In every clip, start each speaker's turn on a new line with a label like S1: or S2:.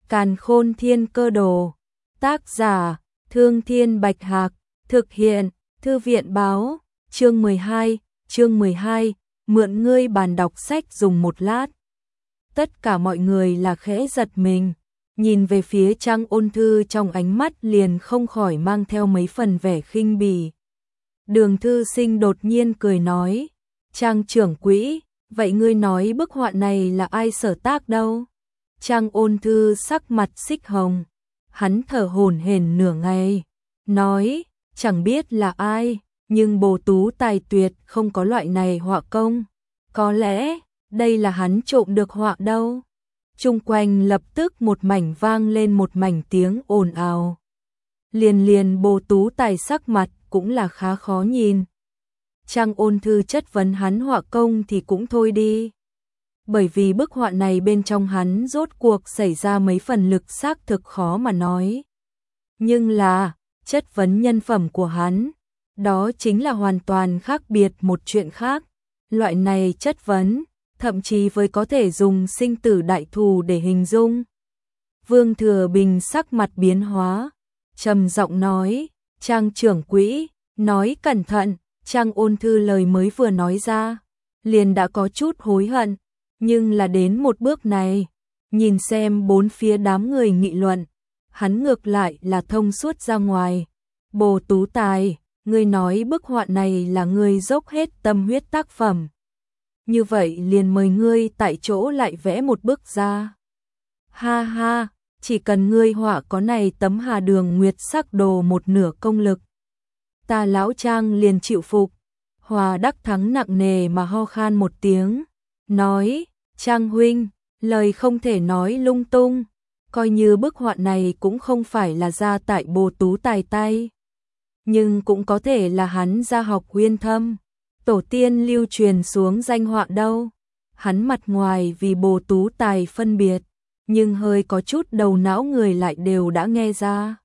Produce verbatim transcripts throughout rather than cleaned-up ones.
S1: Càn Khôn Thiên Cơ Đồ. Tác giả: Thương Thiên Bạch Hạc. Thực hiện: Thư viện báo. Chương mười hai, chương mười hai, mượn ngươi bàn đọc sách dùng một lát. Tất cả mọi người là khẽ giật mình, nhìn về phía Trang Ôn Thư trong ánh mắt liền không khỏi mang theo mấy phần vẻ khinh bỉ. Đường Thư Sinh đột nhiên cười nói, Trang trưởng quỹ, vậy ngươi nói bức họa này là ai sở tác đâu? Trang Ôn Thư sắc mặt xích hồng, hắn thở hổn hển nửa ngày, nói, chẳng biết là ai, nhưng Bồ Tú tài tuyệt không có loại này họa công, có lẽ đây là hắn trộm được họa đâu. Chung quanh lập tức một mảnh vang lên một mảnh tiếng ồn ào. Liền liền Bồ Tú tài sắc mặt cũng là khá khó nhìn. Trang Ôn Thư chất vấn hắn họa công thì cũng thôi đi. Bởi vì bức họa này bên trong hắn rốt cuộc xảy ra mấy phần lực xác thực khó mà nói. Nhưng là, chất vấn nhân phẩm của hắn, đó chính là hoàn toàn khác biệt một chuyện khác. Loại này chất vấn, thậm chí với có thể dùng sinh tử đại thù để hình dung. Vương Thừa Bình sắc mặt biến hóa, trầm giọng nói, Trang trưởng quỹ, nói cẩn thận. Trang Ôn Thư lời mới vừa nói ra, liền đã có chút hối hận, nhưng là đến một bước này, nhìn xem bốn phía đám người nghị luận, hắn ngược lại là thông suốt ra ngoài. Bồ Tú tài, ngươi nói bức họa này là ngươi dốc hết tâm huyết tác phẩm. Như vậy liền mời ngươi tại chỗ lại vẽ một bức ra. Ha ha, chỉ cần ngươi họa có này tấm Hà Đường Nguyệt sắc đồ một nửa công lực, ta lão Trang liền chịu phục. Hòa Đắc Thắng nặng nề mà ho khan một tiếng, nói, Trang huynh, lời không thể nói lung tung, coi như bức họa này cũng không phải là ra tại Bồ Tú tài tay, nhưng cũng có thể là hắn gia học uyên thâm, tổ tiên lưu truyền xuống danh họa đâu. Hắn mặt ngoài vì Bồ Tú tài phân biệt, nhưng hơi có chút đầu não người lại đều đã nghe ra.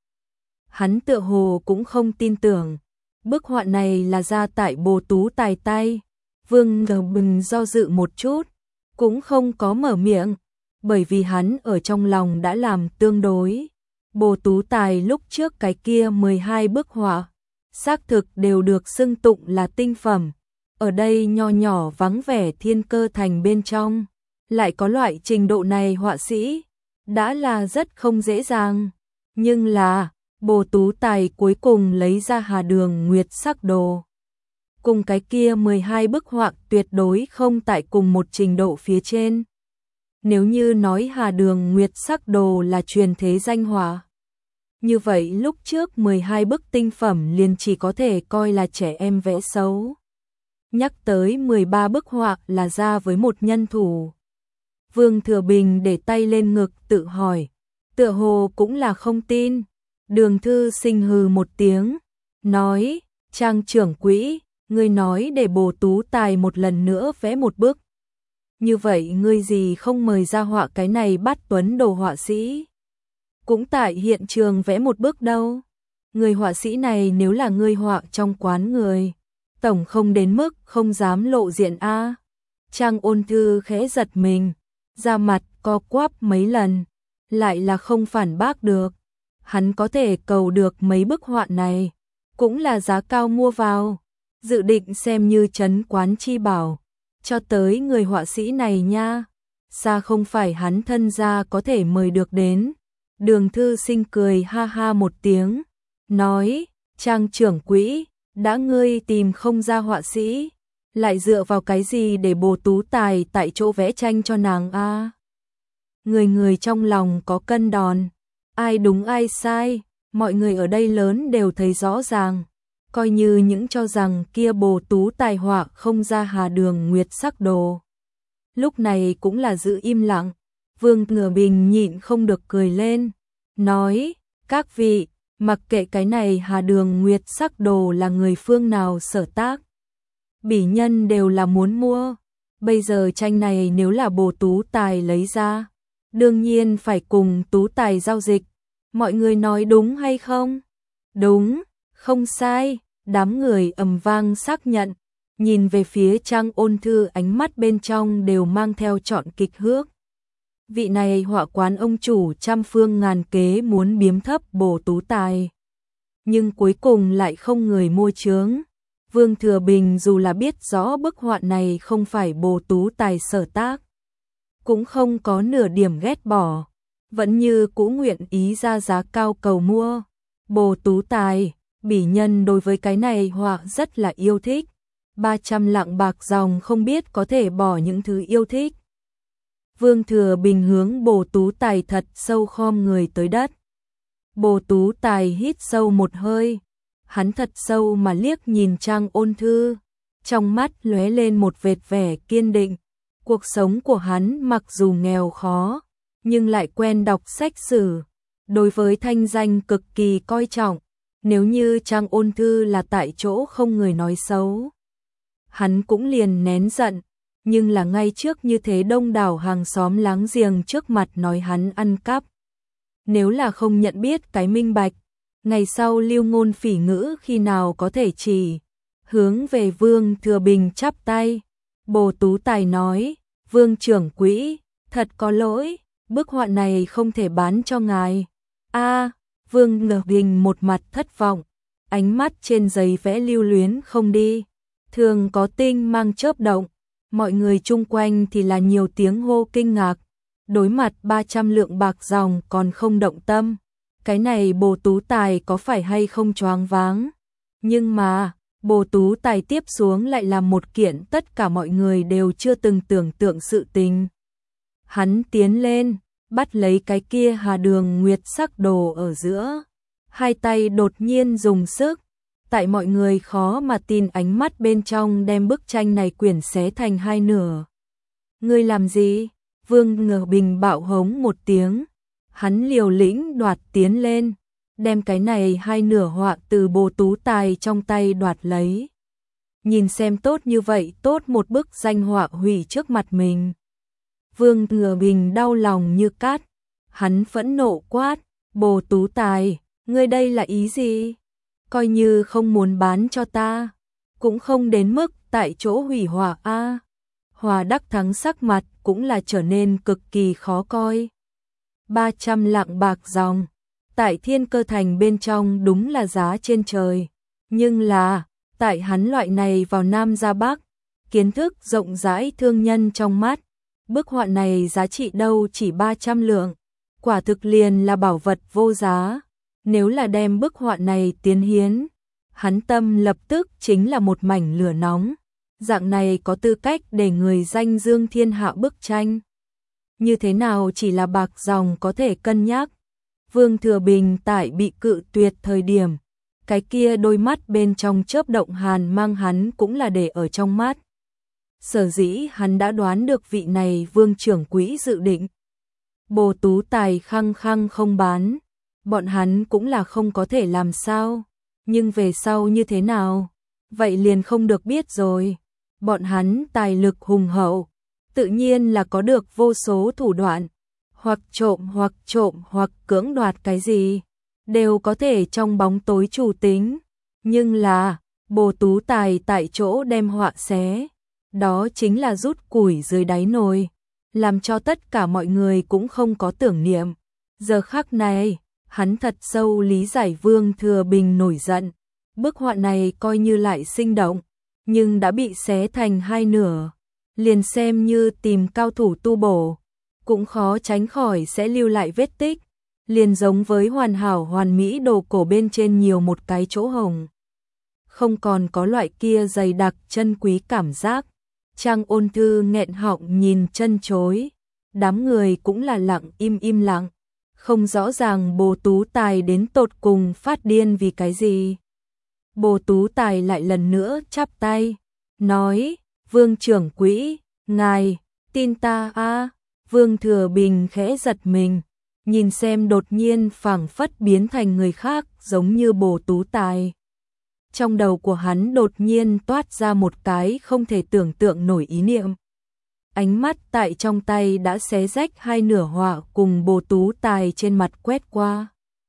S1: Hắn tựa hồ cũng không tin tưởng bức họa này là ra tại Bồ Tú tài tay. Vương Ngờ Bình do dự một chút, cũng không có mở miệng, bởi vì hắn ở trong lòng đã làm tương đối. Bồ Tú tài lúc trước cái kia mười hai bức họa, xác thực đều được xưng tụng là tinh phẩm. Ở đây nho nhỏ vắng vẻ Thiên Cơ Thành bên trong, lại có loại trình độ này họa sĩ, đã là rất không dễ dàng. Nhưng là, Bồ Tú tài cuối cùng lấy ra Hà Đường Nguyệt sắc đồ, cùng cái kia mười hai bức họa tuyệt đối không tại cùng một trình độ phía trên. Nếu như nói Hà Đường Nguyệt sắc đồ là truyền thế danh họa, như vậy lúc trước mười hai bức tinh phẩm liền chỉ có thể coi là trẻ em vẽ xấu. Nhắc tới mười ba bức họa là ra với một nhân thủ. Vương Thừa Bình để tay lên ngực tự hỏi, tựa hồ cũng là không tin. Đường Thư Sinh hừ một tiếng, nói, Trang trưởng quỹ, ngươi nói để Bồ Tú tài một lần nữa vẽ một bức. Như vậy ngươi gì không mời ra họa cái này Bát Tuấn đồ họa sĩ, cũng tại hiện trường vẽ một bức đâu. Người họa sĩ này nếu là ngươi họa trong quán người, tổng không đến mức không dám lộ diện a. Trang Ôn Thư khẽ giật mình, da mặt co quắp mấy lần, lại là không phản bác được. Hắn có thể cầu được mấy bức họa này, cũng là giá cao mua vào, dự định xem như trấn quán chi bảo, cho tới người họa sĩ này nha, xa không phải hắn thân gia có thể mời được đến. Đường Thư Sinh cười ha ha một tiếng, nói, Trang trưởng quỹ, đã ngươi tìm không ra họa sĩ, lại dựa vào cái gì để Bồ Tú tài tại chỗ vẽ tranh cho nàng a? Người người trong lòng có cân đòn, ai đúng ai sai, mọi người ở đây lớn đều thấy rõ ràng. Coi như những cho rằng kia Bồ Tú tài họa không ra Hà Đường Nguyệt sắc đồ, lúc này cũng là giữ im lặng. Vương Ngờ Bình nhịn không được cười lên, nói, các vị, mặc kệ cái này Hà Đường Nguyệt sắc đồ là người phương nào sở tác, bỉ nhân đều là muốn mua. Bây giờ tranh này nếu là Bồ Tú tài lấy ra, đương nhiên phải cùng Tú tài giao dịch. Mọi người nói đúng hay không? Đúng, không sai. Đám người ầm vang xác nhận, nhìn về phía Trang Ôn Thư ánh mắt bên trong đều mang theo trọn kịch hước. vị này họa quán ông chủ trăm phương ngàn kế muốn biếm thấp Bồ Tú Tài. Nhưng cuối cùng lại không người mua chướng. Vương Thừa Bình dù là biết rõ bức họa này không phải Bồ Tú Tài sở tác, cũng không có nửa điểm ghét bỏ, vẫn như cũ nguyện ý ra giá cao cầu mua. Bồ Tú Tài, bỉ nhân đối với cái này họa rất là yêu thích, ba trăm lạng bạc dòng không biết có thể bỏ những thứ yêu thích. Vương Thừa Bình hướng Bồ Tú Tài thật sâu khom người tới đất. Bồ Tú Tài hít sâu một hơi, hắn thật sâu mà liếc nhìn Trang Ôn Thư, trong mắt lóe lên một vệt vẻ kiên định. Cuộc sống của hắn mặc dù nghèo khó, nhưng lại quen đọc sách sử, đối với thanh danh cực kỳ coi trọng. Nếu như Trang Ôn Thư là tại chỗ không người nói xấu, hắn cũng liền nén giận, nhưng là ngay trước như thế đông đảo hàng xóm láng giềng trước mặt nói hắn ăn cắp. Nếu là không nhận biết cái minh bạch, ngày sau lưu ngôn phỉ ngữ khi nào có thể chỉ hướng về Vương Thừa Bình chắp tay. Bồ Tú Tài nói, Vương trưởng quỹ, thật có lỗi, bức họa này không thể bán cho ngài. A, Vương Thừa Bình một mặt thất vọng, ánh mắt trên giấy vẽ lưu luyến không đi, thường có tinh mang chớp động, mọi người chung quanh thì là nhiều tiếng hô kinh ngạc. Đối mặt ba trăm lượng bạc dòng còn không động tâm, cái này Bồ Tú Tài có phải hay không choáng váng. Nhưng mà, Bồ Tú Tài tiếp xuống lại là một kiện tất cả mọi người đều chưa từng tưởng tượng sự tình. Hắn tiến lên, bắt lấy cái kia Hà Đường Nguyệt sắc đồ ở giữa, hai tay đột nhiên dùng sức, tại mọi người khó mà tin ánh mắt bên trong đem bức tranh này quyển xé thành hai nửa. Ngươi làm gì? Vương Ngờ Bình bạo hống một tiếng, hắn liều lĩnh đoạt tiến lên, đem cái này hai nửa họa từ Bồ Tú Tài trong tay đoạt lấy. Nhìn xem tốt như vậy, tốt một bức danh họa hủy trước mặt mình. Vương Ngờ Bình đau lòng như cát, hắn phẫn nộ quát, Bồ Tú Tài, ngươi đây là ý gì? Coi như không muốn bán cho ta, cũng không đến mức tại chỗ hủy họa a. Hòa Đắc Thắng sắc mặt cũng là trở nên cực kỳ khó coi. ba trăm lạng bạc dòng, tại Thiên Cơ Thành bên trong đúng là giá trên trời, nhưng là, tại hắn loại này vào Nam ra Bắc, kiến thức rộng rãi thương nhân trong mắt, bức họa này giá trị đâu chỉ ba trăm lượng, quả thực liền là bảo vật vô giá. Nếu là đem bức họa này tiến hiến, hắn tâm lập tức chính là một mảnh lửa nóng. Dạng này có tư cách để người danh dương thiên hạ bức tranh. Như thế nào chỉ là bạc dòng có thể cân nhắc. Vương Thừa Bình tại bị cự tuyệt thời điểm, cái kia đôi mắt bên trong chớp động hàn mang hắn cũng là để ở trong mắt. Sở dĩ hắn đã đoán được vị này Vương trưởng quỹ dự định. Bồ Tú Tài khăng khăng không bán, bọn hắn cũng là không có thể làm sao, nhưng về sau như thế nào, vậy liền không được biết rồi. Bọn hắn tài lực hùng hậu, tự nhiên là có được vô số thủ đoạn, hoặc trộm hoặc trộm hoặc cưỡng đoạt cái gì, đều có thể trong bóng tối chủ tính. Nhưng là, Bồ Tú Tài tại chỗ đem họa xé, đó chính là rút củi dưới đáy nồi, làm cho tất cả mọi người cũng không có tưởng niệm. Giờ khắc này, hắn thật sâu lý giải Vương Thừa Bình nổi giận, bức họa này coi như lại sinh động, nhưng đã bị xé thành hai nửa, liền xem như tìm cao thủ tu bổ, cũng khó tránh khỏi sẽ lưu lại vết tích, liền giống với hoàn hảo hoàn mỹ đồ cổ bên trên nhiều một cái chỗ hồng. Không còn có loại kia dày đặc chân quý cảm giác. Trang Ôn Thư nghẹn họng nhìn chân chối, đám người cũng là lặng im im lặng, không rõ ràng Bồ Tú Tài đến tột cùng phát điên vì cái gì. Bồ Tú Tài lại lần nữa chắp tay, nói, Vương trưởng quỹ, ngài, tin ta a. Vương Thừa Bình khẽ giật mình, nhìn xem đột nhiên phảng phất biến thành người khác giống như Bồ Tú Tài. Trong đầu của hắn đột nhiên toát ra một cái không thể tưởng tượng nổi ý niệm. Ánh mắt tại trong tay đã xé rách hai nửa họa cùng Bồ Tú Tài trên mặt quét qua.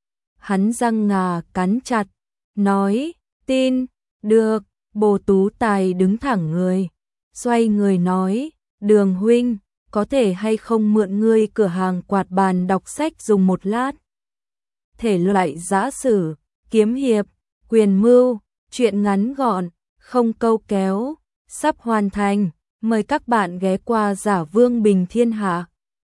S1: Hắn răng ngà cắn chặt, nói, tin, được. Bồ Tú Tài đứng thẳng người, xoay người nói, Đường huynh, có thể hay không mượn ngươi cửa hàng quạt bàn đọc sách dùng một lát. Thể loại giã sử, kiếm hiệp, quyền mưu, truyện ngắn gọn, không câu kéo, sắp hoàn thành. Mời các bạn ghé qua Giả Vương Bình Thiên Hạ.